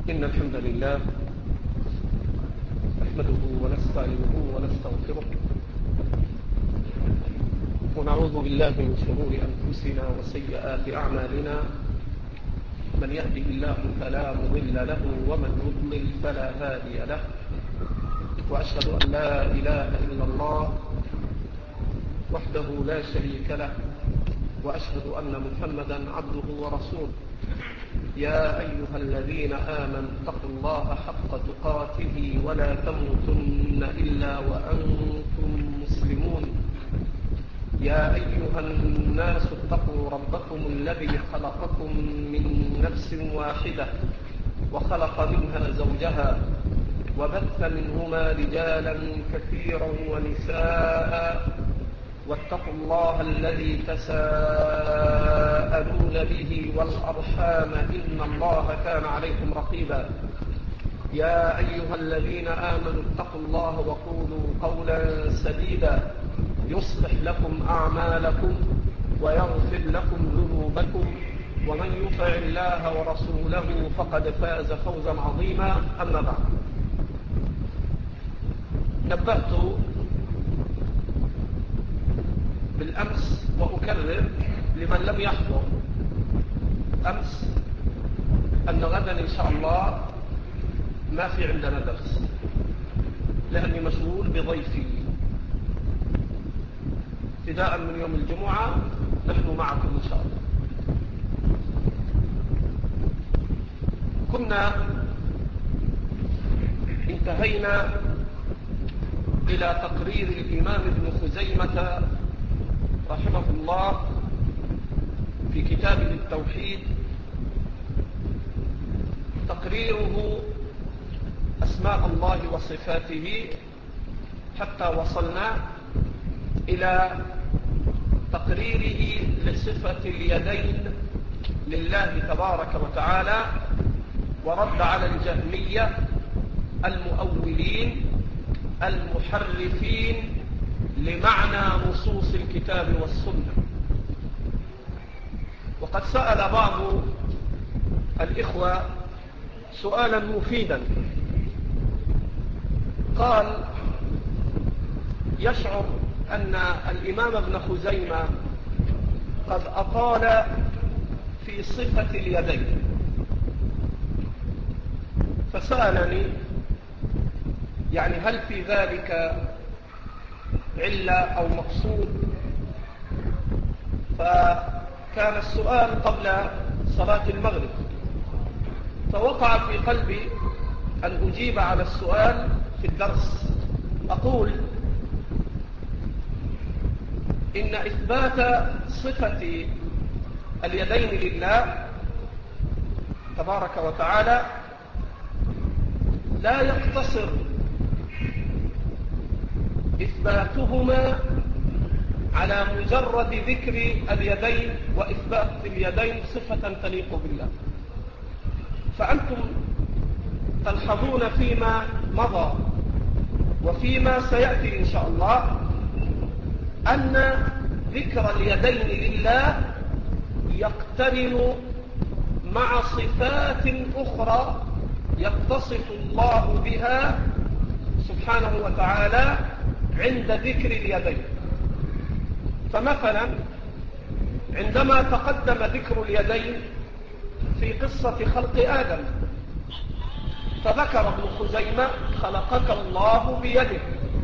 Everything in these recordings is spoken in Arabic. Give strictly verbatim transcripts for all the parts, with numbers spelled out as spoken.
إن الحمد لله نحمده ونستعينه ونستغفره ونعوذ بالله من شرور أنفسنا وسيئات أعمالنا. من يهده الله فلا مضل له ومن يضلل فلا هادي له، وأشهد أن لا إله إلا الله وحده لا شريك له، وأشهد أن محمدا عبده ورسوله. يا أيها الذين آمنوا اتقوا الله حق تقاته ولا تموتن إلا وأنتم مسلمون. يا أيها الناس اتقوا ربكم الذي خلقكم من نفس واحدة وخلق منها زوجها وبث منهما رجالا كثيرا ونساء، واتقوا الله الذي تساءلون به والأرحام إن الله كان عليكم رقيبا. يا أيها الذين آمنوا اتقوا الله وقولوا قولا سديدا يصلح لكم أعمالكم ويغفر لكم ذنوبكم، ومن يطع الله ورسوله فقد فاز فوزا عظيما. أما بعد، نبهت بالأمس وأكرر لمن لم يحضر أمس أن غدا إن شاء الله ما في عندنا درس، لأني مشغول بضيفي. ابتداء من يوم الجمعة نحن معكم إن شاء الله. كنا انتهينا إلى تقرير الإمام ابن خزيمة رحمه الله في كتابه التوحيد، تقريره أسماء الله وصفاته، حتى وصلنا إلى تقريره لصفة اليدين لله تبارك وتعالى، ورد على الجهمية المؤولين المحرفين لمعنى نصوص الكتاب والسنة. وقد سأل بعض الإخوة سؤالا مفيدا، قال: يشعر أن الإمام ابن خزيمة قد أطال في صفة اليدين، فسألني يعني هل في ذلك علة أو مقصود؟ فكان السؤال قبل صلاة المغرب، فوقع في قلبي أن أجيب على السؤال في الدرس. أقول إن إثبات صفة اليدين لله تبارك وتعالى لا يقتصر إثباتهما على مجرد ذكر اليدين وإثبات اليدين صفة تليق بالله. فأنتم تلحظون فيما مضى وفيما سيأتي إن شاء الله أن ذكر اليدين لله يقترن مع صفات أخرى يتصف الله بها سبحانه وتعالى عند ذكر اليدين. فمثلا عندما تقدم ذكر اليدين في قصة خلق آدم، فذكر ابن خزيمة: خلقك الله بيده.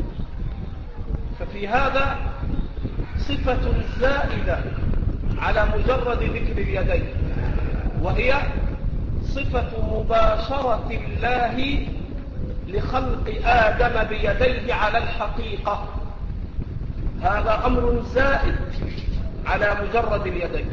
ففي هذا صفة زائدة على مجرد ذكر اليدين، وهي صفة مباشرة الله لخلق آدم بيديه على الحقيقة. هذا أمر زائد على مجرد اليدين.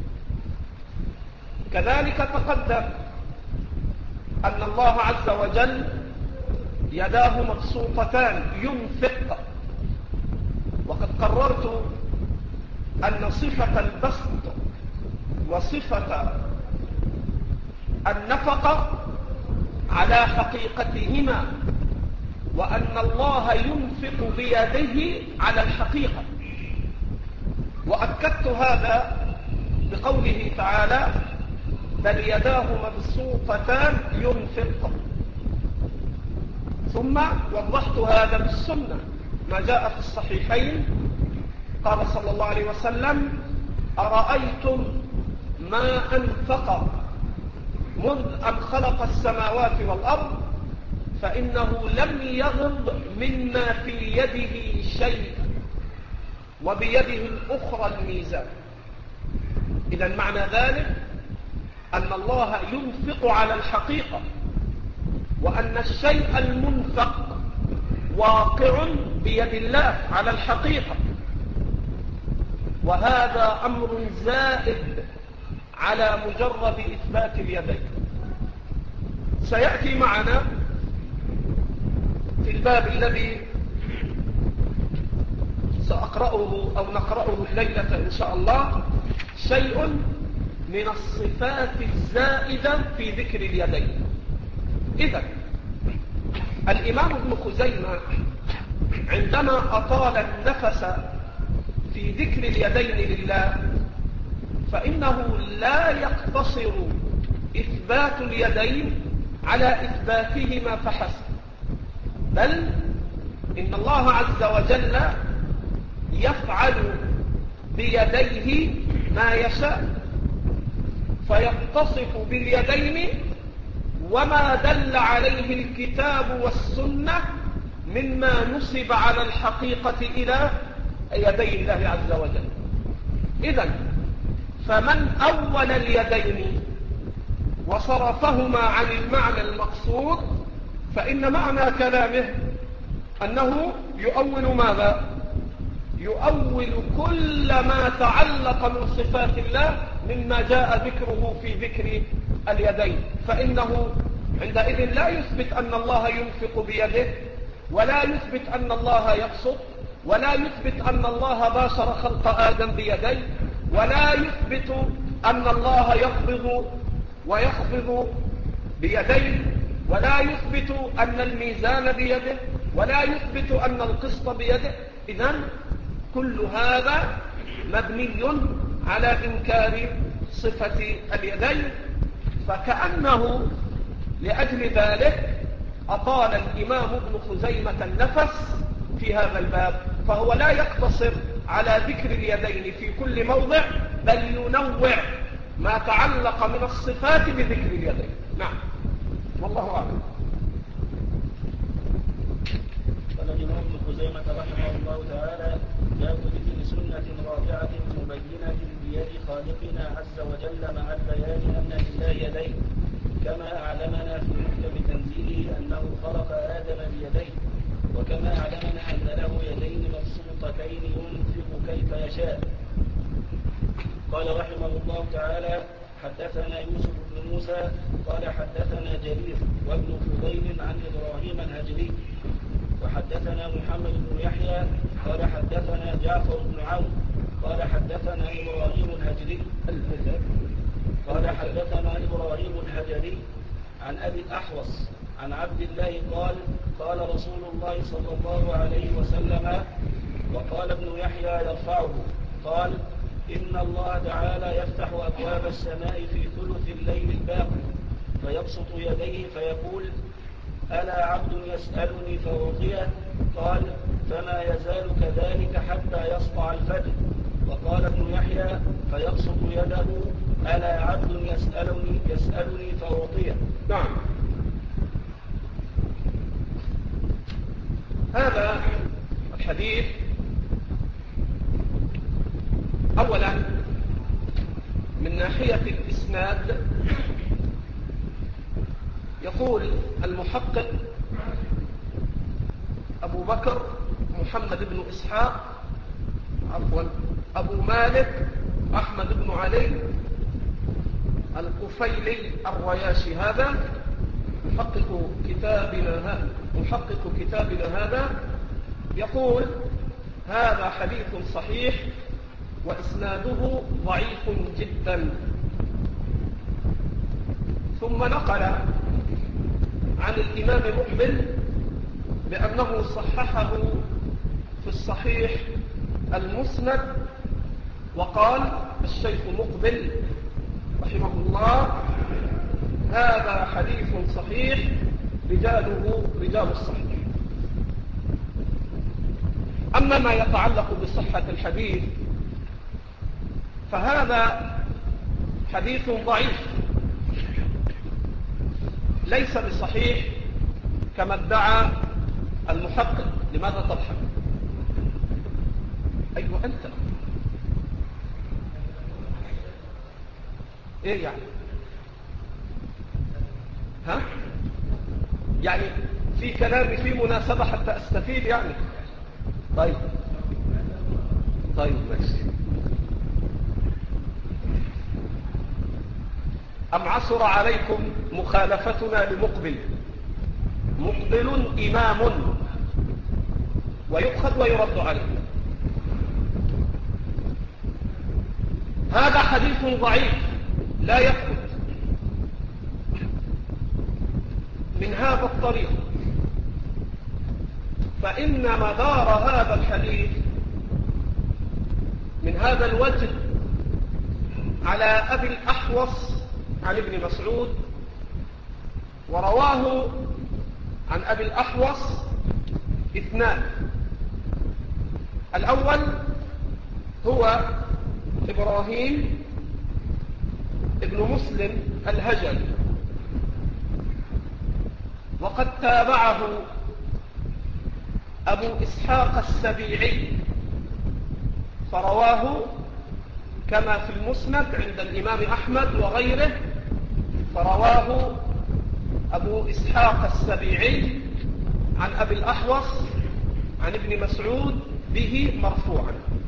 كذلك تقدم أن الله عز وجل يداه مبسوطتان ينفق، وقد قررت أن صفة البسط وصفة النفقة على حقيقتهما، وأن الله ينفق بيده على الحقيقة. وأكدت هذا بقوله تعالى: بل يداه مبسوطتان ينفق. ثم وضحت هذا بالسنة، ما جاء في الصحيحين قال صلى الله عليه وسلم: أرأيتم ما أنفق منذ أن خلق السماوات والأرض فإنه لم يغض مما في يده شيء وبيده الأخرى الميزان. إذا معنى ذلك أن الله ينفق على الحقيقة، وأن الشيء المنفق واقع بيد الله على الحقيقة، وهذا أمر زائد على مجرد إثبات اليدين. سيأتي معنا في الباب الذي سأقرأه أو نقرأه الليلة إن شاء الله شيء من الصفات الزائدة في ذكر اليدين. إذن الإمام ابن خزيمة عندما أطال النفس في ذكر اليدين لله فإنه لا يقتصر إثبات اليدين على إثباتهما فحسب، بل إن الله عز وجل يفعل بيديه ما يشاء، فيتصف باليدين وما دل عليه الكتاب والسنة مما نسب على الحقيقة إلى يدي الله عز وجل. إذن فمن أول اليدين وصرفهما عن المعنى المقصود فإن معنى كلامه أنه يؤول ماذا؟ يؤول كل ما تعلق من صفات الله مما جاء ذكره في ذكر اليدين، فإنه عندئذ لا يثبت أن الله ينفق بيده، ولا يثبت أن الله يبسط، ولا يثبت أن الله باشر خلق آدم بيديه، ولا يثبت أن الله يقبض ويخفض بيديه، ولا يثبت أن الميزان بيده، ولا يثبت أن القسط بيده. إذن كل هذا مبني على إنكار صفة اليدين، فكأنه لأجل ذلك أطال الإمام ابن خزيمة النفس في هذا الباب، فهو لا يقتصر على ذكر اليدين في كل موضع، بل ينوع ما تعلق من الصفات بذكر اليدين. نعم، والله أعلم. قال الإمام ابن خزيمة رحمه الله تعالى: باب ذكر سنة رافعة مبينة بيد خالقنا عز وجل مع البيان أن لله يدين، كما أعلمنا في محكم تنزيله أنه خلق آدم بيديه، وكما أعلمنا أن له يدين مبسوطتين ينفق كيف يشاء. قال رحمه الله تعالى: حدثنا يوسف بن موسى قال حدثنا جرير وابن فضيل عن إبراهيم الهجري، وحدثنا محمد بن يحيى قال حدثنا جعفر بن عون قال حدثنا إبراهيم الهجري قال حدثنا إبراهيم الهجري عن أبي الأحوص عن عبد الله قال: قال رسول الله صلى الله عليه وسلم. وقال ابن يحيى يرفعه قال: إن الله تعالى يفتح أبواب السماء في ثلث الليل الباقي فيبسط يديه فيقول: ألا عبد يسألني فأعطيه؟ قال: فما يزال كذلك حتى يسطع الفجر. وقال ابن يحيى: فيبسط يده: ألا عبد يسألني يسألني فأعطيه. نعم، هذا الحديث أولا من ناحية الإسناد يقول المحقق أبو بكر محمد بن إسحاق عفوا أبو مالك أحمد بن علي القفيلي الرياشي، هذا محقق كتابنا هذا محقق كتابنا هذا يقول: هذا حديث صحيح وإسناده ضعيف جدا. ثم نقل عن الإمام مقبل بأنه صححه في الصحيح المسند، وقال الشيخ مقبل رحمه الله: هذا حديث صحيح رجاله رجال الصحيح. أما ما يتعلق بصحة الحديث فهذا حديث ضعيف ليس بصحيح كما ادعى المحقق. لماذا تضحك؟ أيوة أنت إيه يعني؟ ها؟ يعني في كلامي في مناسبة حتى أستفيد يعني. طيب طيب ماشي. أم عصر عليكم مخالفتنا لمقبل؟ مقبل إمام ويؤخذ ويرد عليه. هذا حديث ضعيف لا يثبت من هذا الطريق، فإن مدار هذا الحديث من هذا الوجه على أبي الأحوص عن ابن مسعود، ورواه عن أبي الأحوص اثنان. الأول هو إبراهيم ابن مسلم الهجري، وقد تابعه أبو إسحاق السبيعي فرواه كما في المسند عند الإمام أحمد وغيره، فرواه أبو إسحاق السبيعي عن أبي الأحوص عن ابن مسعود به مرفوعا.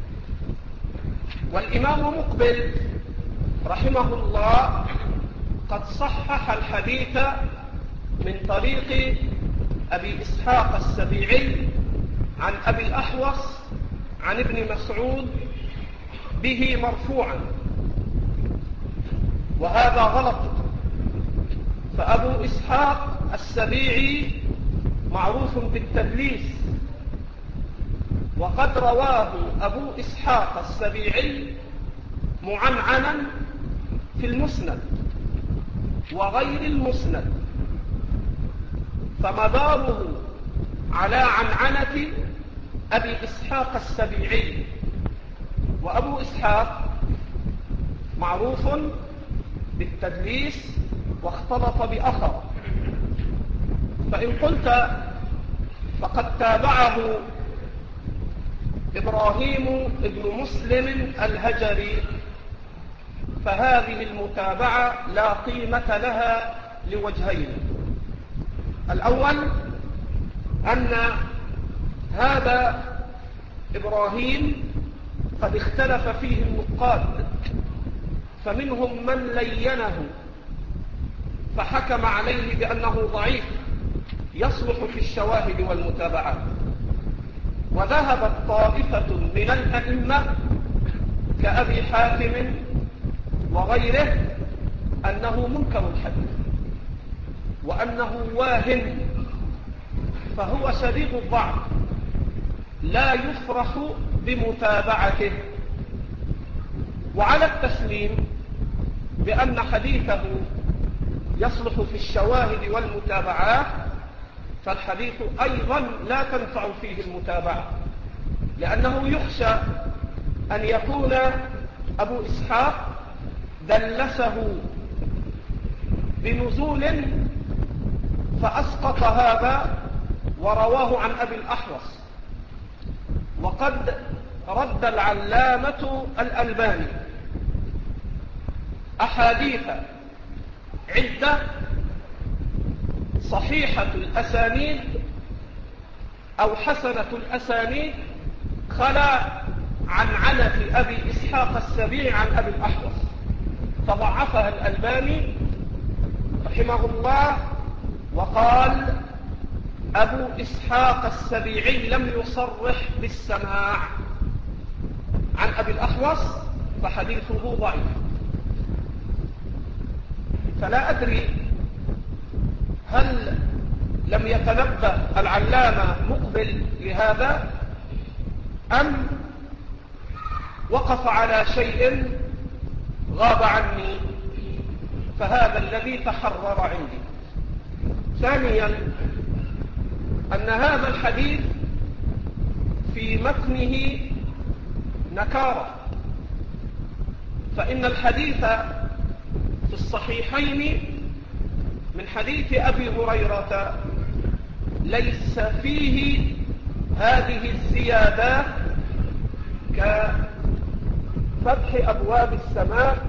والإمام مقبل رحمه الله قد صحح الحديث من طريق أبي إسحاق السبيعي عن أبي الأحوص عن ابن مسعود به مرفوعا، وهذا غلط. فأبو إسحاق السبيعي معروف بالتدليس، وقد رواه أبو إسحاق السبيعي معنعنا في المسند وغير المسند، فمداره على عنعنة أبي إسحاق السبيعي، وأبو إسحاق معروف بالتدليس واختلط بأخر. فإن قلت فقد تابعه إبراهيم ابن مسلم الهجري، فهذه المتابعة لا قيمة لها لوجهين. الأول أن هذا إبراهيم قد اختلف فيه النقاد، فمنهم من لينه فحكم عليه بأنه ضعيف يصلح في الشواهد والمتابعات، وذهبت طائفة من الأئمة كأبي حاتم وغيره أنه منكر الحديث وأنه واهن، فهو شديد الضعف لا يفرح بمتابعته. وعلى التسليم بأن حديثه يصلح في الشواهد والمتابعات، فالحديث أيضا لا تنفع فيه المتابعة، لأنه يخشى أن يكون أبو إسحاق دلسه بنزول فأسقط هذا ورواه عن أبي الأحوص. وقد رد العلامة الألباني أحاديث عدة صحيحة الأسانيد أو حسنة الأسانيد خلا عن عنة أبي إسحاق السبيعي عن أبي الأحوص، فضعفها الألباني رحمه الله وقال أبو إسحاق السبيعي لم يصرح بالسماع عن أبي الأحوص فحديثه ضعيف. فلا أدري هل لم يتنبه العلامة مقبل لهذا أم وقف على شيء غاب عني. فهذا الذي تحرر عندي. ثانيا أن هذا الحديث في متنه نكارة، فإن الحديث في الصحيحين من حديث أبي هريرة ليس فيه هذه الزيادات كفتح أبواب السماء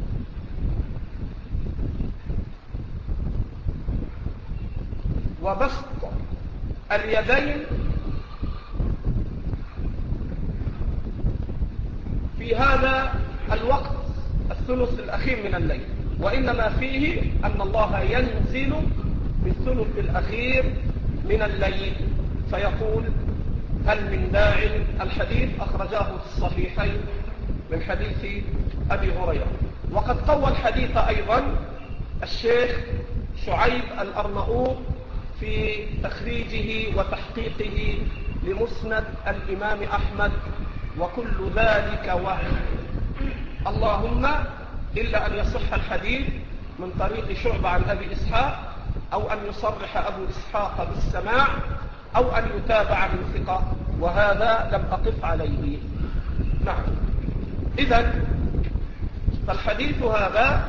وبسط اليدين في هذا الوقت الثلث الأخير من الليل، وإنما فيه أن الله ينزل في الثلث الأخير من الليل فيقول هل من داع. الحديث أخرجاه في الصحيحين من حديث أبي هريرة. وقد قوى الحديث أيضا الشيخ شعيب الأرناؤوط في تخريجه وتحقيقه لمسند الإمام أحمد، وكل ذلك وهم، اللهم إلا أن يصح الحديث من طريق شعبة عن أبي إسحاق، أو أن يصرح أبو إسحاق بالسماع، أو أن يتابع من ثقة، وهذا لم أقف عليه. نعم. إذن فالحديث هذا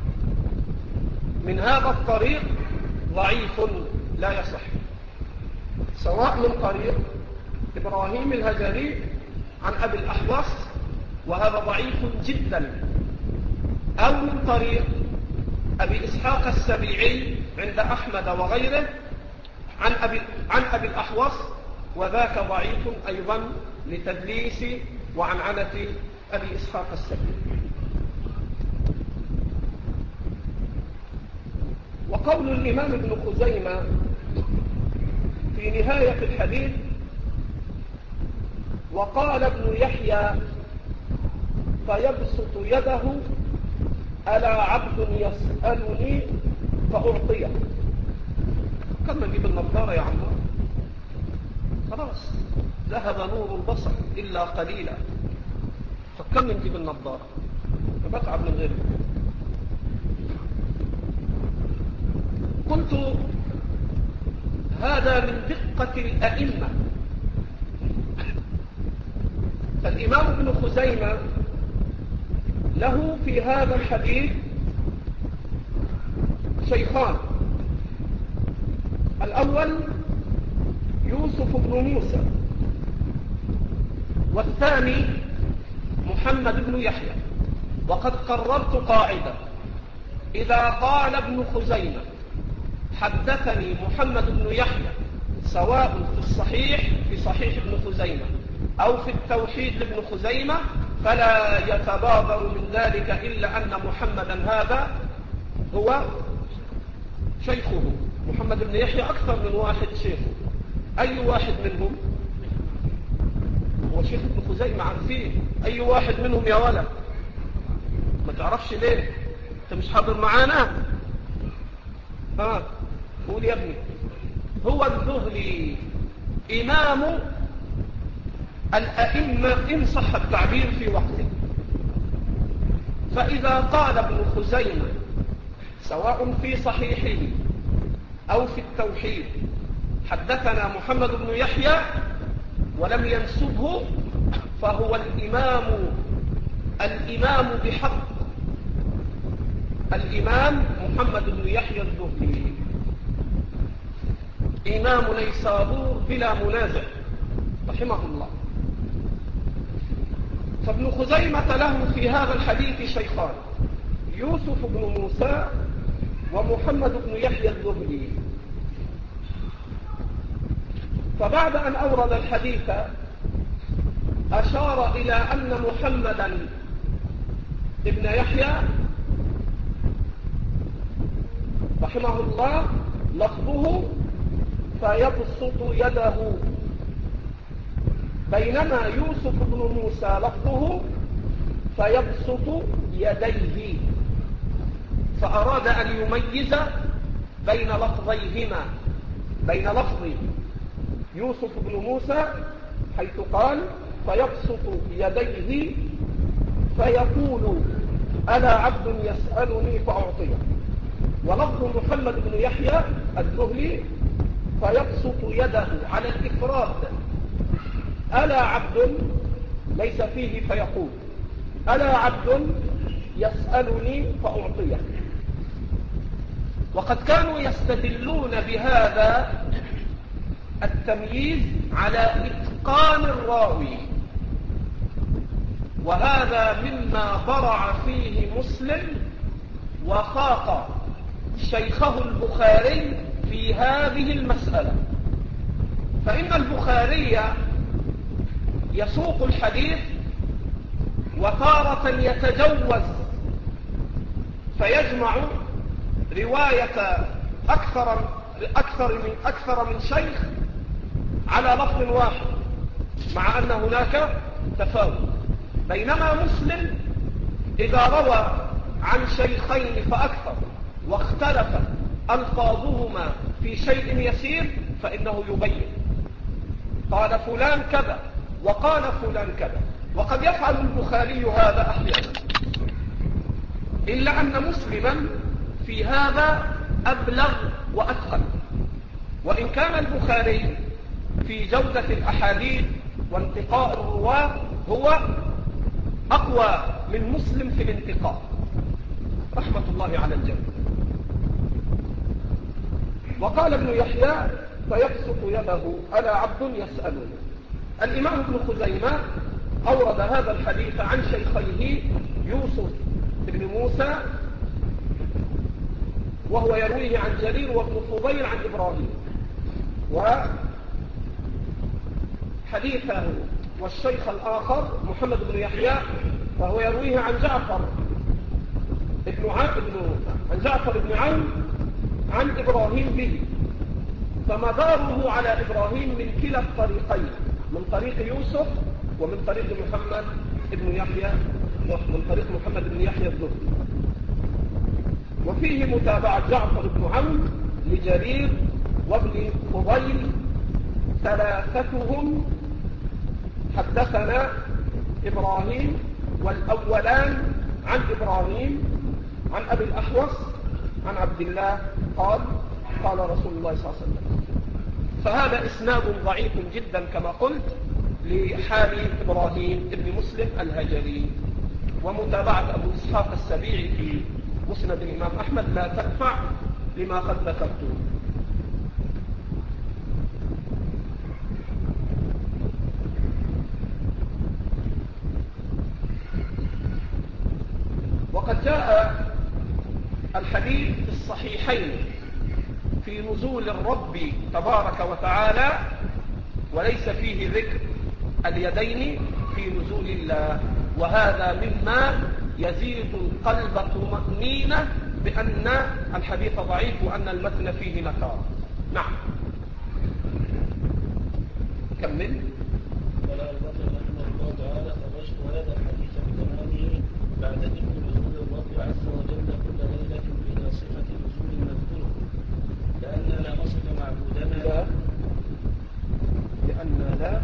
من هذا الطريق ضعيف لا يصح، سواء من طريق إبراهيم الهجري عن أبي الأحوص وهذا ضعيف جدا، أو من طريق أبي إسحاق السبيعي عند أحمد وغيره عن أبي, عن أبي الأحوص، وذاك ضعيف أيضا لتدليس وعنعنة أبي إسحاق السبيعي. وقول الإمام ابن خزيمة في نهاية الحديث وقال ابن يحيى فيبسط يده ألا عبد يسألني فأعطيه. كم نجيب النظارة يا عمار؟ خلاص ذهب نور البصر إلا قليلا، فكم نجيب النظارة؟ بتعب من غيره. قلت هذا من دقة الأئمة. فالإمام ابن خزيمة له في هذا الحديث شيخان، الأول يوسف بن موسى، والثاني محمد بن يحيى. وقد قررت قاعدة: إذا قال ابن خزيمة حدثني محمد بن يحيى سواء في الصحيح في صحيح ابن خزيمة أو في التوحيد لابن خزيمة، فلا يتبادر من ذلك إلا أن محمدا هذا هو شيخه. محمد بن يحيى أكثر من واحد شيخه، أي واحد منهم هو شيخ ابن خزيمة؟ عارفين أي واحد منهم يا ولد؟ ما تعرفش ليه؟ أنت مش حاضر معانا؟ ها قول يا ابني. هو الذهلي إمام الأئمة إن صح التعبير في وقته. فإذا قال ابن خزيمة سواء في صحيحه أو في التوحيد حدثنا محمد بن يحيى ولم ينسبه، فهو الإمام الإمام بحق، الإمام محمد بن يحيى الذهلي إمام نيسابور بلا منازع رحمه الله. فابن خزيمة له في هذا الحديث شيخان: يوسف بن موسى ومحمد بن يحيى الذهلي. فبعد أن أورد الحديث أشار إلى أن محمدا ابن يحيى رحمه الله لفظه فيبسط يده، بينما يوسف بن موسى لفظه فيبسط يديه. فأراد أن يميز بين لفظيهما، بين لفظ يوسف بن موسى حيث قال فيبسط يديه فيقول ألا عبد يسألني فأعطيه. ولفظ محمد بن يحيى الذهلي فيبسط يده على الإفراد، ألا عبد ليس فيه فيقول، ألا عبد يسألني فأعطيه. وقد كانوا يستدلون بهذا التمييز على إتقان الراوي، وهذا مما برع فيه مسلم وخاق شيخه البخاري في هذه المسألة. فإن البخاري يسوق الحديث وتارة يتجوز فيجمع رواية أكثر, أكثر, من, أكثر من شيخ على لفظ واحد، مع أن هناك تفاوت. بينما مسلم إذا روى عن شيخين فأكثر واختلفت ألفاظهما في شيء يسير فإنه يبين، قال فلان كذا وقال فلان كذا. وقد يفعل البخاري هذا أحيانا، إلا أن مسلما في هذا أبلغ وأتقن. وإن كان البخاري في جودة الأحاديث وانتقاء الرواة هو أقوى من مسلم في الانتقاء، رحمة الله على الجميع. وقال ابن يحيى فيبسط يده ألا عبد يسألني. الإمام ابن خزيمة أورد هذا الحديث عن شيخيه يوسف بن موسى وهو يرويه عن جرير وابن فضيل عن إبراهيم، وحديثه والشيخ الآخر محمد بن يحيى فهو يرويه عن جعفر ابن ابن عن جعفر بن عون عن إبراهيم به، فمداره على إبراهيم من كلا الطريقين، من طريق يوسف ومن طريق محمد بن يحيى من طريق محمد بن يحيى الذهلي. وفيه متابعة جعفر بن عون لجرير وابن فضيل ثلاثتهم حدثنا إبراهيم، والأولان عن إبراهيم عن أبي الأحوص عن عبد الله قال قال رسول الله صلى الله عليه وسلم. فهذا إسناد ضعيف جدا كما قلت لحال إبراهيم ابن مسلم الهجري. ومتابعة أبو إسحاق السبيعي في مسند الإمام أحمد لا تنفع لما قد ذكرته. وقد جاء الحديث في الصحيحين في نزول الرب تبارك وتعالى، وليس فيه ذكر اليدين في نزول الله، وهذا مما يزيد القلب طمأنينة بأن الحديث ضعيف وأن المتن فيه نكارة. نعم كمل. قال أبو بكر رحمه الله تعالى: خرجت هذا الحديث بتمامه بعد ذكر نزول الرب عز وجل كل ليلة إلى صفة نزول المذكور، لأننا لا نصف معبودنا لا لأننا لا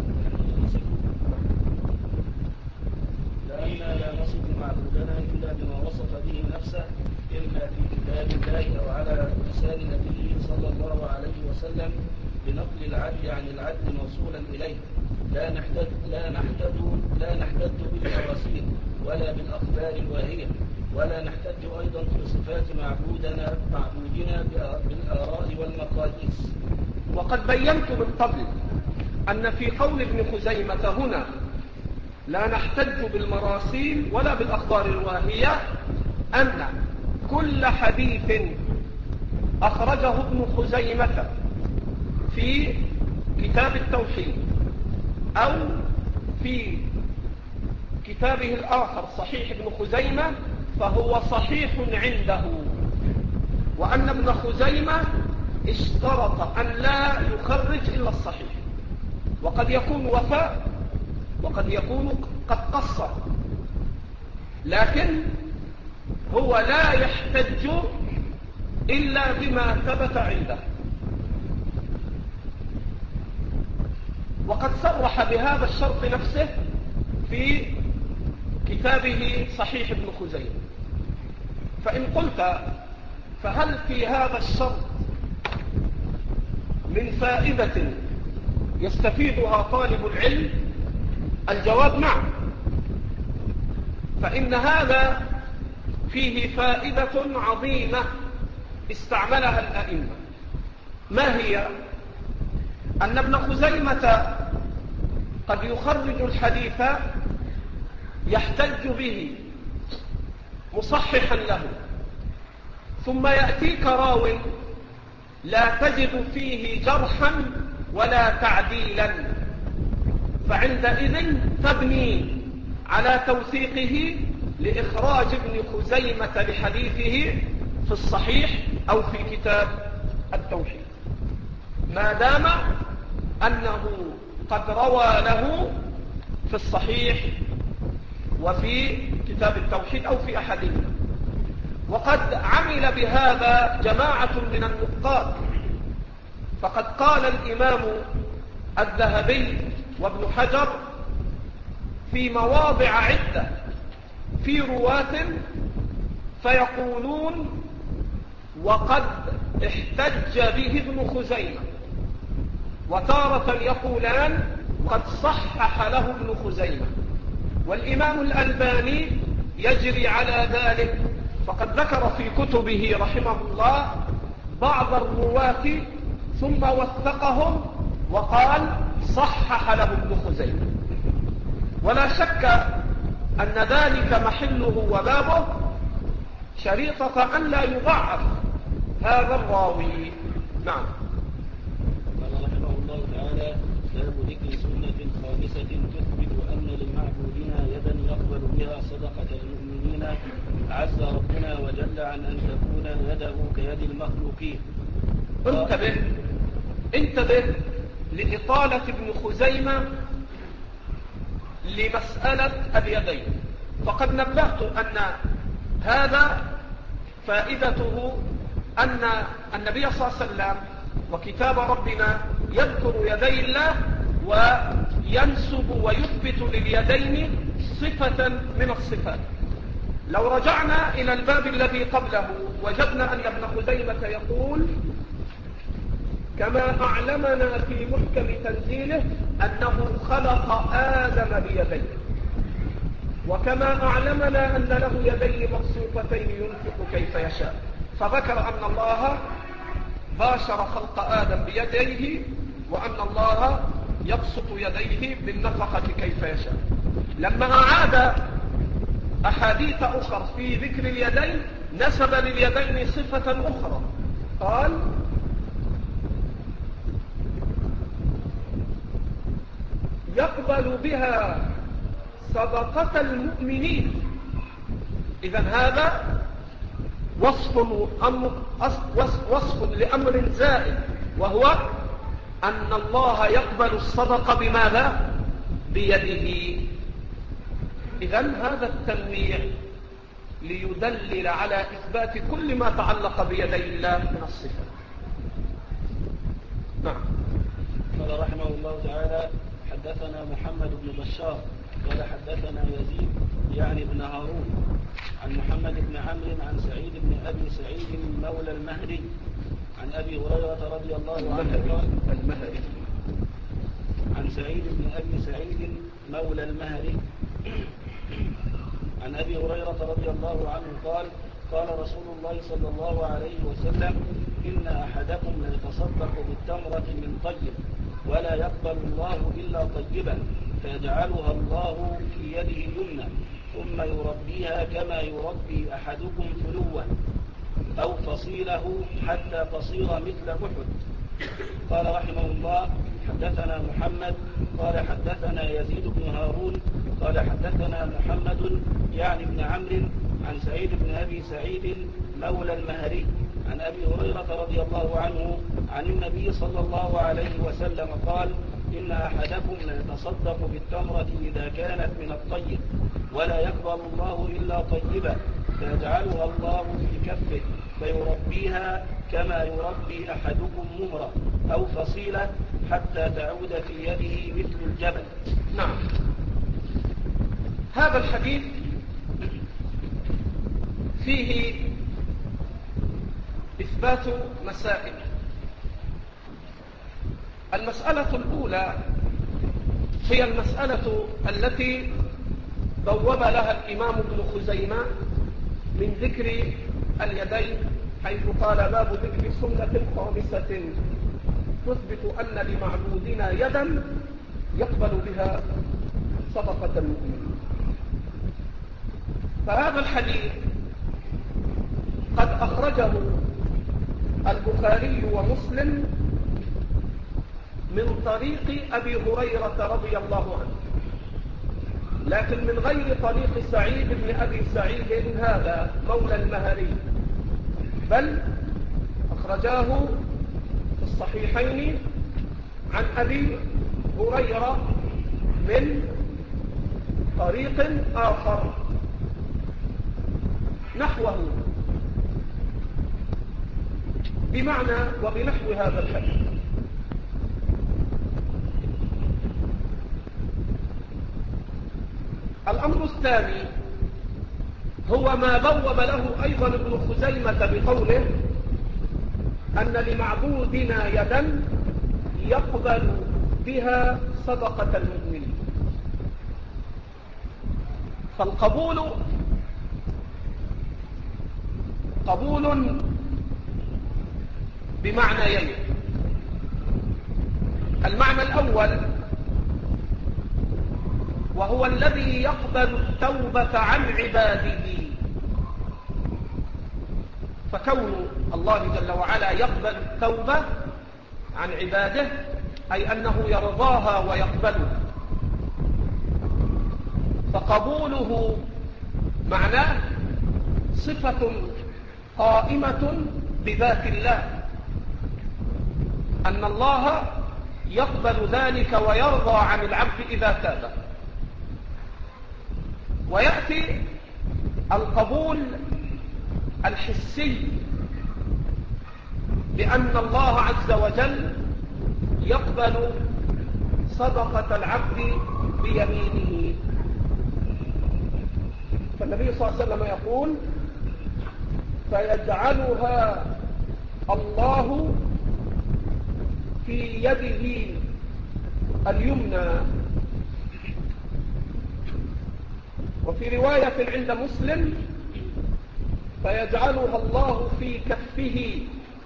لأننا لا نصف معبودنا إلا بما وصف به نفسه، إما في كتاب الله أو على لسان نبيه صلى الله عليه وسلم بنقل العدل عن العدل موصولا إليه. لا نحتج لا نحتج لا نحتج بالمراسيل ولا بالأخبار الواهية، ولا نحتج أيضا في صفات معبودنا معبودنا بالآراء والمقاييس. وقد بينت من قبل أن في قول ابن خزيمة هنا لا نحتج بالمراسيل ولا بالأخبار الواهية أن كل حديث أخرجه ابن خزيمة في كتاب التوحيد أو في كتابه الآخر صحيح ابن خزيمة فهو صحيح عنده، وأن ابن خزيمة اشترط أن لا يخرج إلا الصحيح، وقد يكون وفاء وقد يكون قد قصر، لكن هو لا يحتج إلا بما ثبت عنده. وقد صرح بهذا الشرط نفسه في كتابه صحيح ابن خزيمة. فإن قلت فهل في هذا الشرط من فائدة يستفيدها طالب العلم؟ الجواب نعم، فإن هذا فيه فائدة عظيمة استعملها الأئمة. ما هي؟ أن ابن خزيمة قد يخرج الحديث يحتج به مصححا له، ثم يأتيك راو لا تجد فيه جرحا ولا تعديلا، فعندئذ تبني على توثيقه لإخراج ابن خزيمة لحديثه في الصحيح أو في كتاب التوحيد، ما دام أنه قد روى له في الصحيح وفي كتاب التوحيد أو في أحدهما. وقد عمل بهذا جماعة من النقاد، فقد قال الإمام الذهبي وابن حجر في مواضع عدة في رواة فيقولون وقد احتج به ابن خزيمة، وتارة يقولان قد صحح له ابن خزيمة. والإمام الألباني يجري على ذلك، فقد ذكر في كتبه رحمه الله بعض الرواة ثم وثقهم وقال صحح له ابن خزيمة. ولا شك أن ذلك محله وبابه شريطة أن لا يضعف هذا الراوي. نعم. قال رحمه الله تعالى: باب ذكر سنة خامسة تثبت أن للمعبودين يدا يقبل بها صدقة المؤمنين، عز ربنا وجل عن أن تكون يده كيد المخلوقين. انتبه انتبه لإطالة ابن خزيمة لمسألة اليدين، فقد نبهت أن هذا فائدته أن النبي صلى الله عليه وسلم وكتاب ربنا يذكر يدي الله وينسب ويثبت لليدين صفة من الصفات. لو رجعنا إلى الباب الذي قبله وجدنا أن ابن خزيمة يقول كما أعلمنا في محكم تنزيله أنه خلق آدم بيديه، وكما أعلمنا أن له يدين مبسوطتين ينفق كيف يشاء، فذكر أن الله باشر خلق آدم بيديه وأن الله يبسط يديه بالنفقة كيف يشاء. لما أعاد أحاديث أخرى في ذكر اليدين نسب لليدين صفة أخرى، قال يقبل بها صدقة المؤمنين. إذن هذا وصف, أمر وصف لأمر زائد، وهو أن الله يقبل الصدقة بماذا؟ بيده. إذن هذا التنويع ليدلل على إثبات كل ما تعلق بيدي الله من الصفات. نعم. قال رحمه الله تعالى: حدثنا محمد بن بشار قال حدثنا يزيد يعني بن هارون عن محمد بن عمرو عن سعيد بن أبي سعيد مولى المهري عن أبي هريرة رضي الله عنه قال المهري عن سعيد بن أبي سعيد مولى المهري عن أبي هريرة رضي الله عنه قال قال رسول الله صلى الله عليه وسلم: إن أحدكم ليتصدق بالتمرة من طيب ولا يقبل الله إلا طيبا، فيجعلها الله في يده اليمنى ثم يربيها كما يربي أحدكم فلوه أو فصيله حتى تصير مثل أحد. قال رحمه الله: حدثنا محمد قال حدثنا يزيد بن هارون قال حدثنا محمد يعني بن عمرو عن سعيد بن أبي سعيد مولى المهري عن أبي هريرة رضي الله عنه عن النبي صلى الله عليه وسلم قال: إن أحدكم ليتصدق بالتمرة إذا كانت من الطيب ولا يقبل الله إلا طيبا، فيجعلها الله في كفه فيربيها كما يربي أحدكم مهرة أو فصيلة حتى تعود في يده مثل الجبل. نعم. هذا الحديث فيه إثبات مسائل. المسألة الأولى هي المسألة التي بوب لها الإمام ابن خزيمة من ذكر اليدين، حيث قال باب ذكر سنة خامسة تثبت أن لمعبودنا يدا يقبل بها صدقة المؤمن. فهذا الحديث قد أخرجه البخاري ومسلم من طريق أبي هريرة رضي الله عنه، لكن من غير طريق سعيد بن أبي سعيد هذا مولى المهري، بل أخرجاه في الصحيحين عن أبي هريرة من طريق آخر نحوه بمعنى وبنحو هذا الحديث. الأمر الثاني هو ما بوب له أيضا ابن خزيمة بقوله أن لمعبودنا يدا يقبل بها صدقة المؤمنين. فالقبول قبول بمعنيين. المعنى الأول وهو الذي يقبل التوبة عن عباده، فكون الله جل وعلا يقبل التوبة عن عباده أي أنه يرضاها ويقبلها، فقبوله معناه صفة قائمة بذات الله، أن الله يقبل ذلك ويرضى عن العبد إذا تاب. ويأتي القبول الحسي بأن الله عز وجل يقبل صدقة العبد بيمينه. فالنبي صلى الله عليه وسلم يقول فيجعلها الله في يده اليمنى. وفي رواية عند مسلم فيجعلها الله في كفه.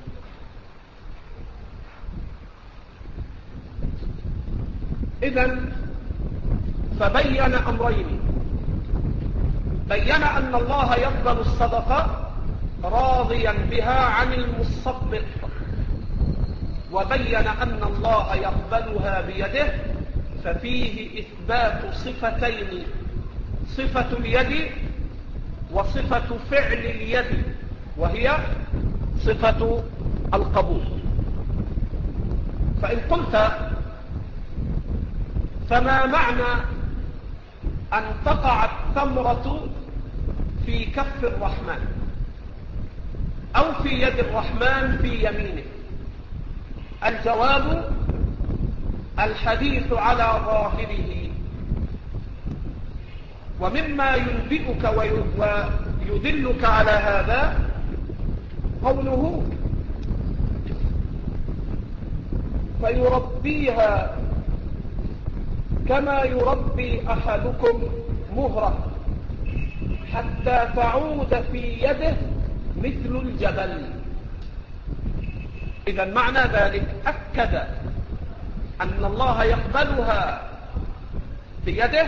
إذن فبين أمرين: بين أن الله يقبل الصدقة راضيا بها عن المصدق، وبين أن الله يقبلها بيده، ففيه إثبات صفتين: صفة اليد وصفة فعل اليد، وهي صفة القبول. فإن قلت فما معنى أن تقع الثمرة في كف الرحمن أو في يد الرحمن في يمينه؟ الجواب: الحديث على ظاهره. ومما ينبئك ويدلك على هذا قوله فيربيها كما يربي أحدكم مهرة حتى تعود في يده مثل الجبل. إذا معنى ذلك أكد أن الله يقبلها بيده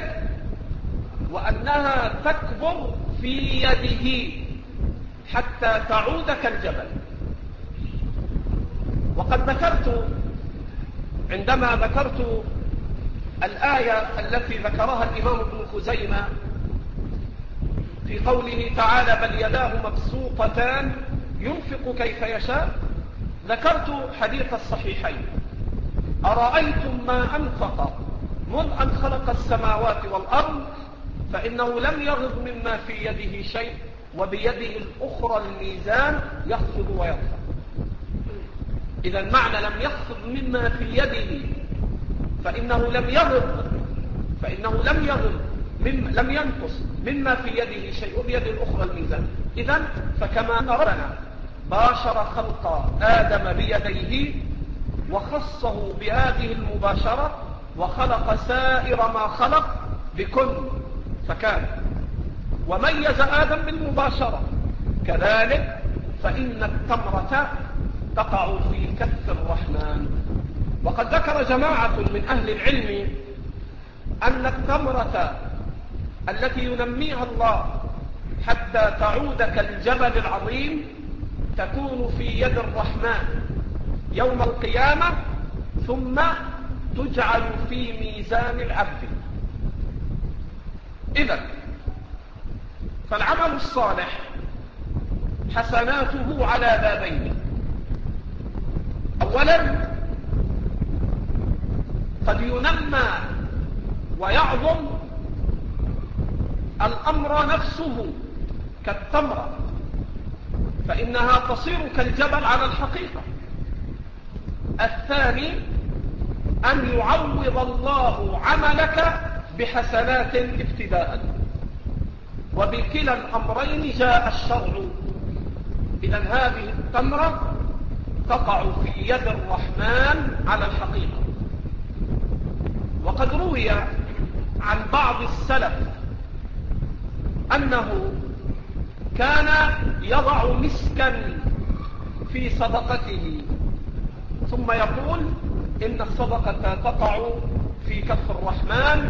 وأنها تكبر في يده حتى تعود كالجبل. وقد ذكرت عندما ذكرت الآية التي ذكرها الإمام ابن خزيمة في قوله تعالى بل يداه مبسوطتان ينفق كيف يشاء، ذكرت حديث الصحيحين: أرأيتم ما أنفق منذ أن خلق السماوات والأرض فإنه لم يغض مما في يده شيء وبيده الأخرى الميزان يخفض ويرفع. إذا معنى لم يخفض مما في يده فإنه لم يغض، فإنه لم يغض مم لم ينقص مما في يده شيء وبيد الأخرى الميزان. إذن فكما أن ربنا باشر خلق آدم بيديه وخصه بهذه المباشرة وخلق سائر ما خلق بكل فكان، وميز آدم بالمباشرة، كذلك فإن التمرة تقع في كف الرحمن. وقد ذكر جماعة من أهل العلم أن التمرة التي ينميها الله حتى تعود كالجبل العظيم تكون في يد الرحمن يوم القيامة، ثم تجعل في ميزان العبد. إذن فالعمل الصالح حسناته على بابين. أولا قد ينمى ويعظم الأمر نفسه كالتمرة، فإنها تصير كالجبل على الحقيقة. الثاني أن يعوض الله عملك بحسنات ابتداء، وبكلا الأمرين جاء الشرع. إذن هذه التمرة تقع في يد الرحمن على الحقيقة. وقد روي عن بعض السلف أنه كان يضع مسكا في صدقته ثم يقول إن الصدقة تقع في كف الرحمن،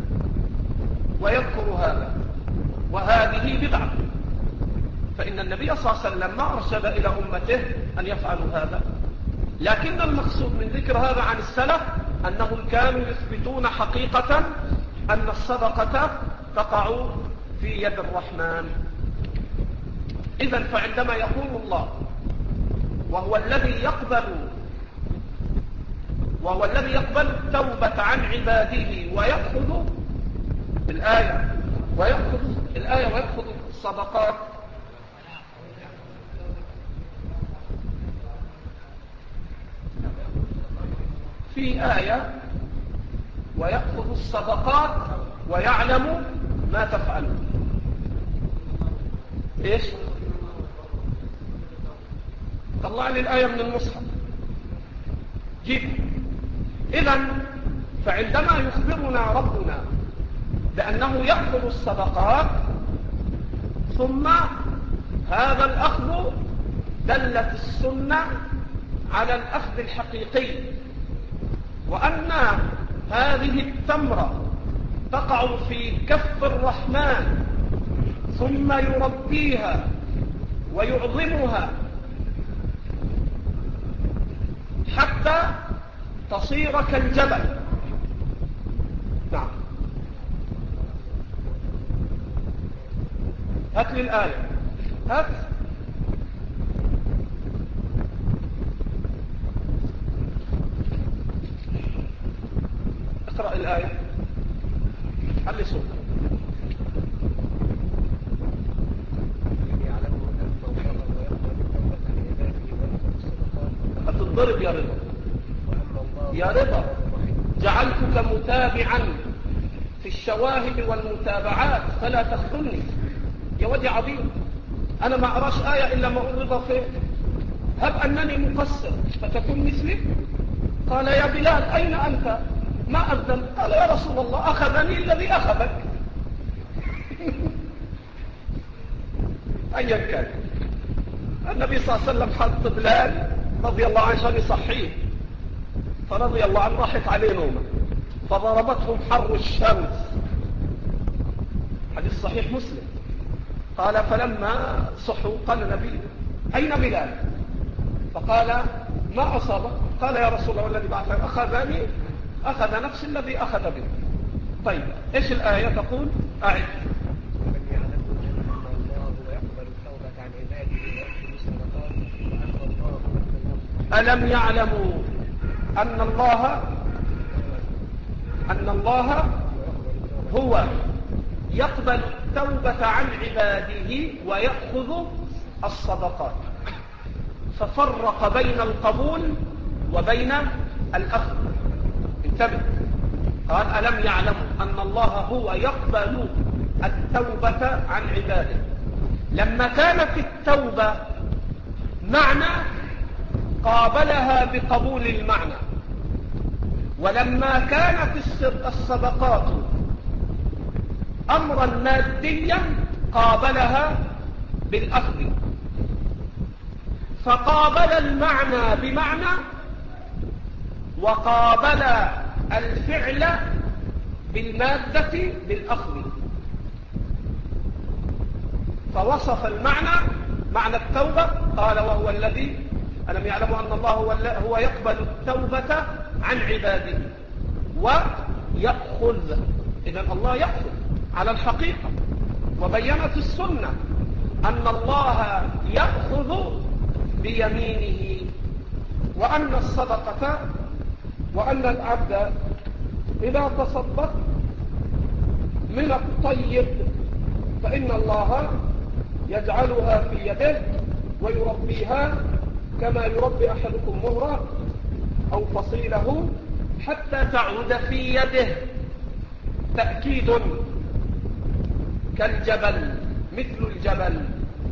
ويذكر هذا، وهذه بدعة، فإن النبي صلى الله عليه وسلم ما أرشد إلى أمته أن يفعلوا هذا. لكن المقصود من ذكر هذا عن السلف أنهم كانوا يثبتون حقيقة أن الصدقة تقع في يد الرحمن. إذن فعندما يقول الله وهو الذي يقبل وهو الذي يقبل التوبة عن عباده ويأخذ الآية ويأخذ الآية ويأخذ الصدقات، في آية ويأخذ الصدقات ويعلم ما تفعلون. إيش؟ طلع لي الآية من المصحف جيب. إذن فعندما يخبرنا ربنا بأنه يأخذ الصدقات، ثم هذا الأخذ دلت السنة على الأخذ الحقيقي، وأن هذه التمرة تقع في كف الرحمن ثم يربيها ويعظمها حتى تصير كالجبل. نعم، هات لي الآية، هات. اقرأ الآية، علي صوتك. هتضرب يا رضا، يا رضا جعلتك متابعا في الشواهد والمتابعات فلا تخذلني يا ودي عظيم. أنا ما أراش آية إلا ما أقول رضا فيه. هب أنني مقصر فتكون مثلي. قال يا بلال أين أنت؟ ما أذن. قال يا رسول الله أخذني الذي أخذك. أيا كان، النبي صلى الله عليه وسلم حط بلال رضي الله عنه عشان يصحيه، فرضي الله عنه راحت عليه نومه فضربتهم حر الشمس، حديث صحيح مسلم. قال فلما صحوا قال النبي أين بلال؟ فقال ما أصابه؟ قال يا رسول الله الذي بعثك أخذني أخذ نفس الذي أخذ به. طيب إيش الآية تقول؟ أعد. ألم يعلموا أن الله أن الله هو يقبل التوبة عن عباده ويأخذ الصدقات، ففرق بين القبول وبين الأخذ. انتبه، قال ألم يعلموا أن الله هو يقبل التوبة عن عباده. لما كانت التوبة معنى قابلها بقبول المعنى، ولما كانت الصدقات أمرا ماديا قابلها بالأخذ، فقابل المعنى بمعنى وقابل الفعل بالمادة بالأخذ، فوصف المعنى معنى التوبة قال وهو الذي ألم يعلموا أن الله هو يقبل التوبة عن عباده ويأخذ. إذن الله يأخذ على الحقيقة. وبينت السنة أن الله يأخذ بيمينه، وأن الصدقة وأن العبد إذا تصدق من الطيب فإن الله يجعلها في يده ويربيها كما يربي أحدكم مهرة أو فصيله حتى تعود في يده. تأكيد كالجبل، مثل الجبل.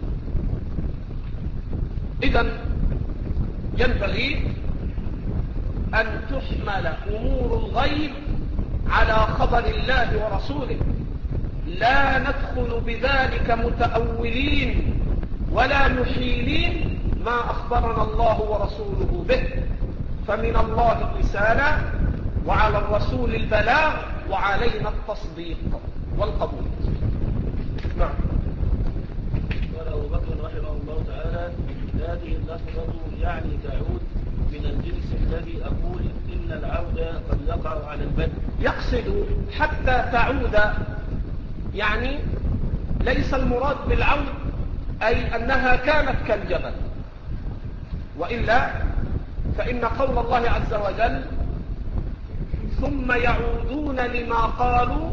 إذن ينبغي أن تحمل أمور الغيب على خبر الله ورسوله، لا ندخل بذلك متأولين ولا محيلين ما أخبرنا الله ورسوله به، فمن الله الرسالة وعلى الرسول البلاغ وعلينا التصديق والقبول. نعم. قال أبو بكر رحمه الله تعالى: هذه اللفظة يعني تعود من الجنس الذي أقول إن العود قد يقع على البدن. يقصد حتى تعود، يعني ليس المراد بالعود أي أنها كانت كالجبل، وإلا فإن قول الله عز وجل ثم يعودون لما قالوا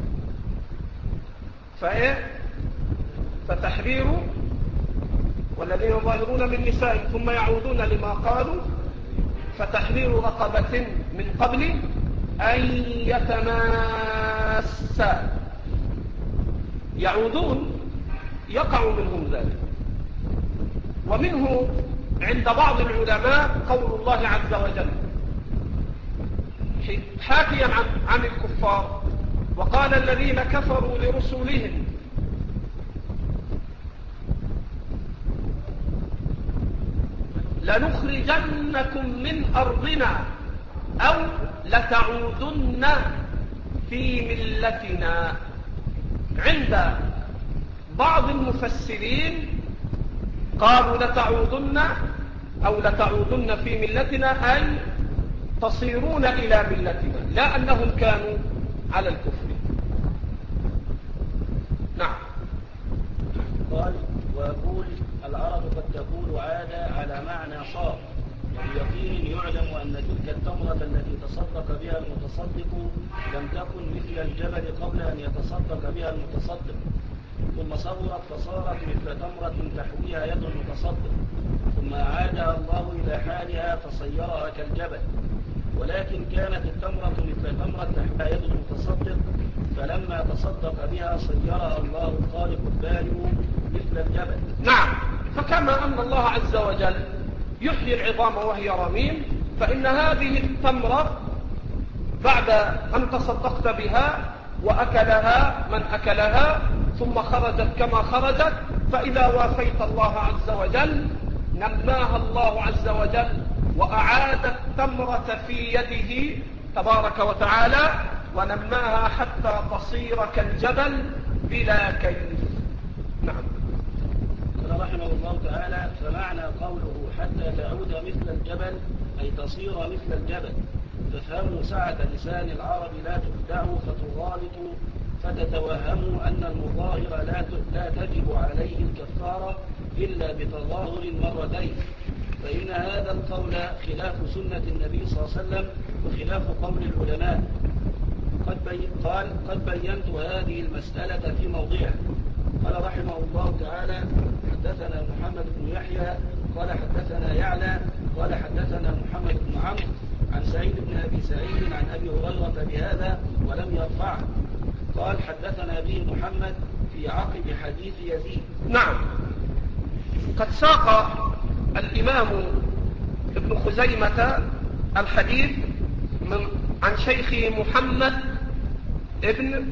فإيه فتحرير والذين يظاهرون من نسائهم ثم يعودون لما قالوا فتحرير رقبة من قبل أن يتماسا. يعودون يقع منهم ذلك. ومنه عند بعض العلماء قول الله عز وجل حاكيا عن, عن الكفار: وقال الذين كفروا لرسلهم لنخرجنكم من أرضنا أو لتعودن في ملتنا. عند بعض المفسرين قالوا لتعودن أو لتعودن في ملتنا أي تصيرون إلى ملتنا، لا أنهم كانوا على الكفر. نعم. قال: وأقول العرب قد تقول عاد على معنى صار، وبيقين يعلم أن تلك التمرة التي تصدق بها المتصدق لم تكن مثل الجبل قبل أن يتصدق بها المتصدق، ثم صورت فصارت مثل تمرة تحويها يد المتصدق، ثم عادها الله إلى حالها فصيرها كالجبل. ولكن كانت التمرة مثل تمرة تحويها يد المتصدق، فلما تصدق بها صيرها الله الخالق البارئ مثل الجبل. نعم. فكما أن الله عز وجل يحيي العظام وهي رميم، فإن هذه التمرة بعد أن تصدقت بها وأكلها من أكلها ثم خرجت كما خرجت، فإذا وافيت الله عز وجل نماها الله عز وجل وأعاد التمرة في يده تبارك وتعالى ونماها حتى تصير كالجبل بلا كيف. نعم. قال رحمه الله تعالى: فمعنى قوله حتى تعود مثل الجبل أي تصير مثل الجبل، تفهموا سعة لسان العرب لا تخدع فتغالط فتتوهم أن المظاهر لا لا تجب عليه الكفارة إلا بتظاهر مرتين، فإن هذا القول خلاف سنة النبي صلى الله عليه وسلم وخلاف قول العلماء. قد بي قال قد بينت هذه المسألة في موضعها. قال رحمه الله تعالى: حدثنا محمد بن يحيى قال حدثنا يعلى قال حدثنا محمد بن عمرو عن عن سعيد بن أبي سعيد عن أبي هريرة بهذا ولم يرفعه. قال حدثنا به محمد في عقب حديث يزيد. نعم، قد ساق الإمام ابن خزيمة الحديث من عن شيخه محمد ابن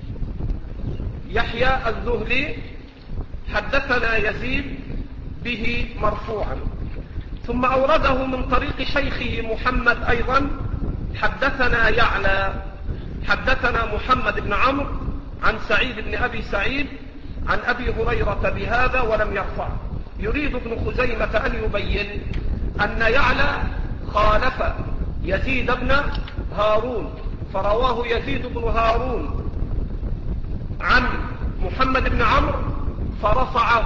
يحيى الذهلي حدثنا يزيد به مرفوعا، ثم أورده من طريق شيخه محمد أيضا حدثنا يعلى حدثنا محمد بن عمرو عن سعيد بن أبي سعيد عن أبي هريرة بهذا ولم يرفع. يريد ابن خزيمة أن يبين أن يعلى خالف يزيد بن هارون، فرواه يزيد بن هارون عن محمد بن عمرو فرفعه،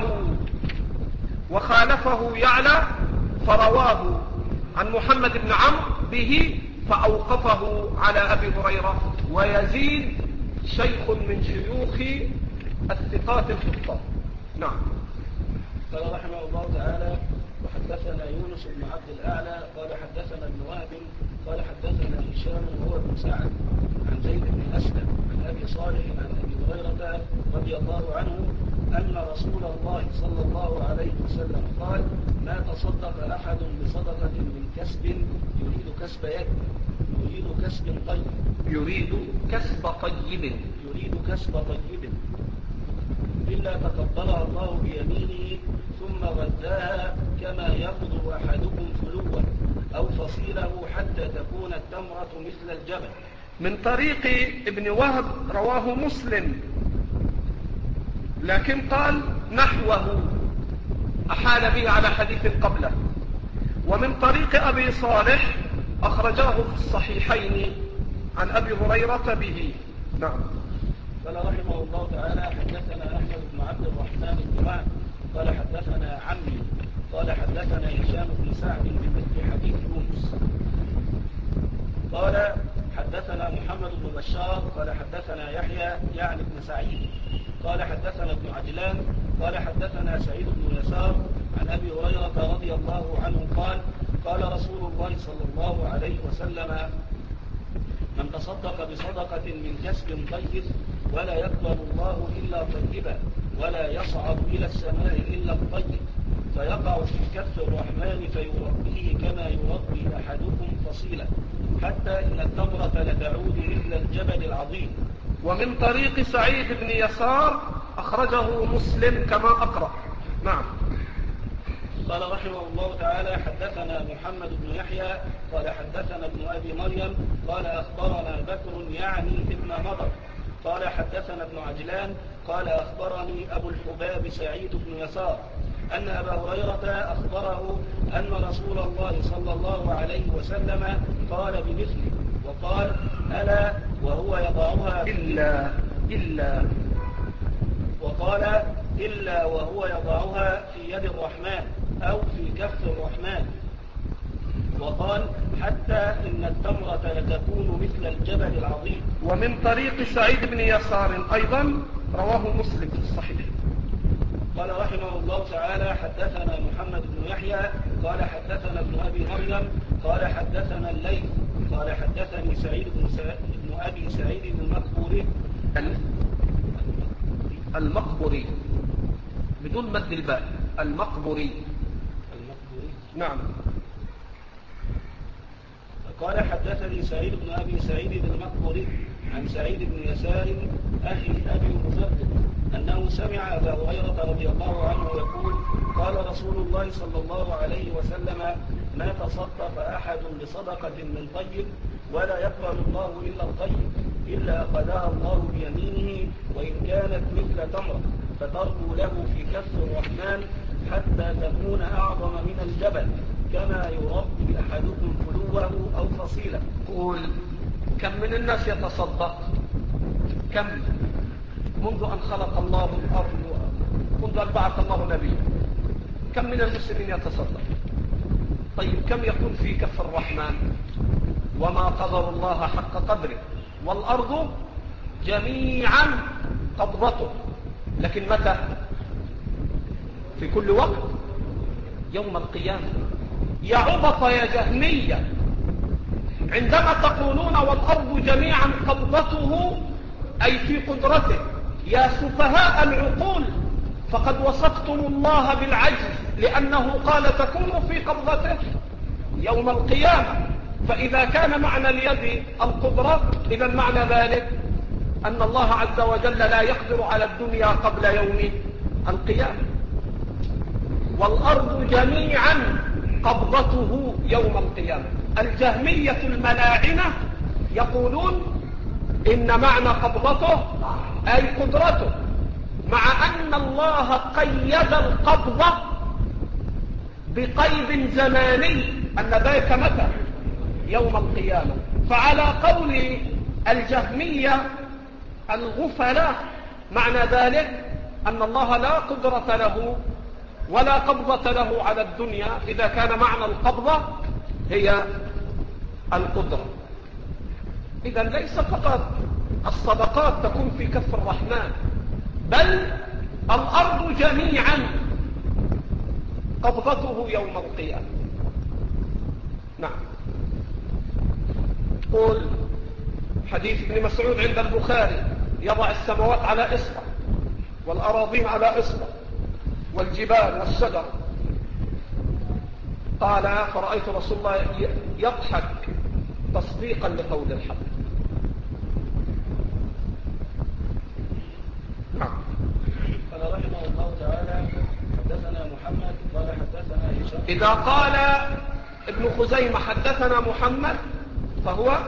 وخالفه يعلى فرواه عن محمد بن عمرو به فأوقفه على أبي هريرة. ويزيد شيخ من شيوخ الثقات الحفاظ. نعم. قال رحمه الله تعالى وحدثنا يونس بن عبد الأعلى قال حدثنا ابن وهب قال حدثنا هشام وهو بن سعد عن زيد بن أسلم عن أبي صالح عن أبي هريرة رضي الله عنه أن رسول الله صلى الله عليه وسلم قال ما تصدق أحد بصدقة من كسب يريد كسب يد يريد كسب طيب يريد كسب طيب يريد كسب طيب إلا تقبلها الله بيمينه ثم غذاها كما يغدو أحدكم فلوا أو فصيله حتى تكون التمرة مثل الجبل. من طريق ابن وهب رواه مسلم، لكن قال نحوه أحال به على حديث قبله. ومن طريق أبي صالح أخرجاه في الصحيحين عن أبي هريرة به. نعم. قال رحمه الله تعالى حدثنا أحمد بن عبد الرحمن بن وهب قال حدثنا عمي قال حدثنا هشام بن سعد بمثل حديث يونس. قال حدثنا محمد بن بشار قال حدثنا يحيى يعني بن سعيد قال حدثنا ابن عجلان قال حدثنا سعيد بن يسار عن أبي هريرة رضي الله عنه قال قال رسول الله صلى الله عليه وسلم من تصدق بصدقة من كسب طيب ولا يقبل الله إلا طيبا ولا يصعد إلى السماء إلا الطيب فيقع في كف الرحمن فيربيه كما يربي أحدكم فصيلا حتى إن التمرة لتعود مثل الجبل العظيم. ومن طريق سعيد بن يسار أخرجه مسلم كما أقرأ. نعم. قال رحمه الله تعالى حدثنا محمد بن يحيى قال حدثنا ابن أبي مريم قال أخبرنا بكر يعني ابن مضر قال حدثنا ابن عجلان قال أخبرني أبو الحباب سعيد بن يسار أن أبا هريرة أخبره أن رسول الله صلى الله عليه وسلم قال بمثله وقال ألا وهو يضعها إلا إلا وقال إلا وهو يضعها في يد الرحمن أو في كف الرحمن وقال حتى إن التمرة لتكون مثل الجبل العظيم. ومن طريق سعيد بن يسار أيضا رواه مسلم في الصحيح. قال رحمه الله تعالى حدثنا محمد بن يحيى قال حدثنا ابن أبي مريم قال حدثنا الليث قال حدثني سعيد بن, سع... بن أبي سعيد المقبوري المقبوري بدون مد الباء المقبوري المقبوري نعم. قال حدثني سعيد بن أبي سعيد المقبوري عن سعيد بن يسار أخي أبي المفضل أنه سمع أبا هريرة رضي الله عنه يقول قال رسول الله صلى الله عليه وسلم ما تصدق أحد بصدقة من طيب ولا يقبل الله إلا الطيب إلا أخذها الله بيمينه وإن كانت مثل تمرة فتربو له في كف الرحمن حتى تكون أعظم من الجبل كما يربي أحدكم فلوه أو فصيله. قول كم من الناس يتصدق؟ كم منذ أن خلق الله الأرض منذ أن بعث الله نبيه كم من المسلمين يتصدق؟ طيب كم يكون في كف الرحمن؟ وما قدر الله حق قدره والأرض جميعا قبضته، لكن متى؟ في كل وقت يوم القيامة. يا عبط يا جهمية عندما تقولون والأرض جميعا قبضته أي في قدرته، يا سفهاء العقول، فقد وصفتم الله بالعجز لأنه قال تكون في قبضته يوم القيامة. فإذا كان معنى اليد القدرة، إذا معنى ذلك أن الله عز وجل لا يقدر على الدنيا قبل يوم القيامة. والأرض جميعا قبضته يوم القيامة. الجهمية الملاعنة يقولون إن معنى قبضته أي قدرته، مع أن الله قيد القبضة بقيد زماني أن ذلك متى؟ يوم القيامة. فعلى قول الجهمية الغفلاء معنى ذلك أن الله لا قدرة له ولا قبضة له على الدنيا إذا كان معنى القبضة هي القدرة. إذا ليس فقط الصدقات تكون في كف الرحمن، بل الأرض جميعا قبضته يوم القيامة. نعم. قول حديث ابن مسعود عند البخاري: يضع السماوات على إصبع والأراضين على إصبع والجبال والشجر. قال: فرأيت رسول الله يضحك تصديقا لقول الحق. نعم. قال رحمه الله تعالى: حدثنا محمد قال حدثنا هشام. إذا قال ابن خزيمة حدثنا محمد فهو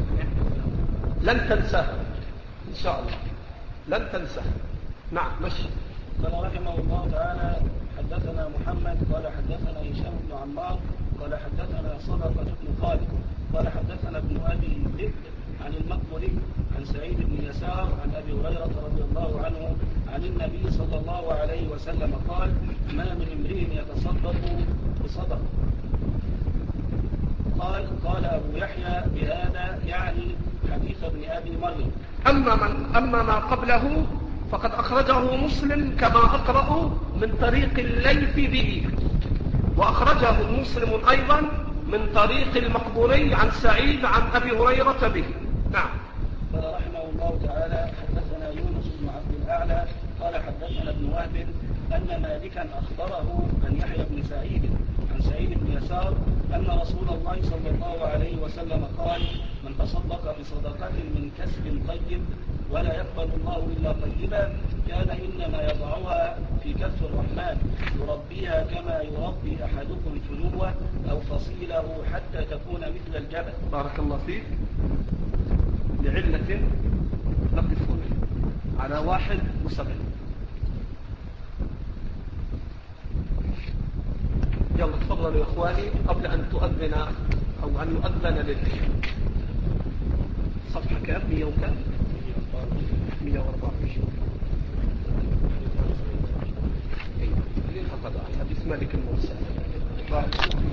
لن تنساه إن شاء الله، لن تنساه. نعم مشي. قال رحمه الله تعالى: حدثنا محمد قال حدثنا هشام بن عمار قال حدثنا صدقة بن خالد قال حدثنا ابن أبي ذئب عن المقبري عن سعيد بن يسار عن أبي هريرة رضي الله عنه عن النبي صلى الله عليه وسلم قال: ما من امرئ يتصدق بصدقة. قال قال أبو يحيى بهذا يعني حديث ابن أبي مريم. أما, من أما ما قبله فقد أخرجه مسلم كما أقرأ من طريق الليث به، وأخرجه مسلم أيضا من طريق المقبوري عن سعيد عن أبي هريرة به. نعم. قال رحمه الله تعالى: حدثنا يونس بن عبد الأعلى قال حدثنا ابن وهب أن مالكا أخبره عن يحيى بن سعيد عن سعيد بن يسار أن رسول الله صلى الله عليه وسلم قال: من تصدق بصدقة من كسب طيب ولا يقبل الله إلا طيبا كان إنما يضعها في كف الرحمن يربيها كما يربي أحدكم فلوه أو فصيله حتى تكون مثل الجبل. بارك الله فيك. لعلة نقف هنا على واحد وسبعين. يلا تفضلوا يا إخواني قبل أن تؤذن أو أن يؤذن للعشاء. صفحة كام؟ مية وكام؟ مية وأربعة وعشرين. أيوة. فقد حديث مالك المرسل.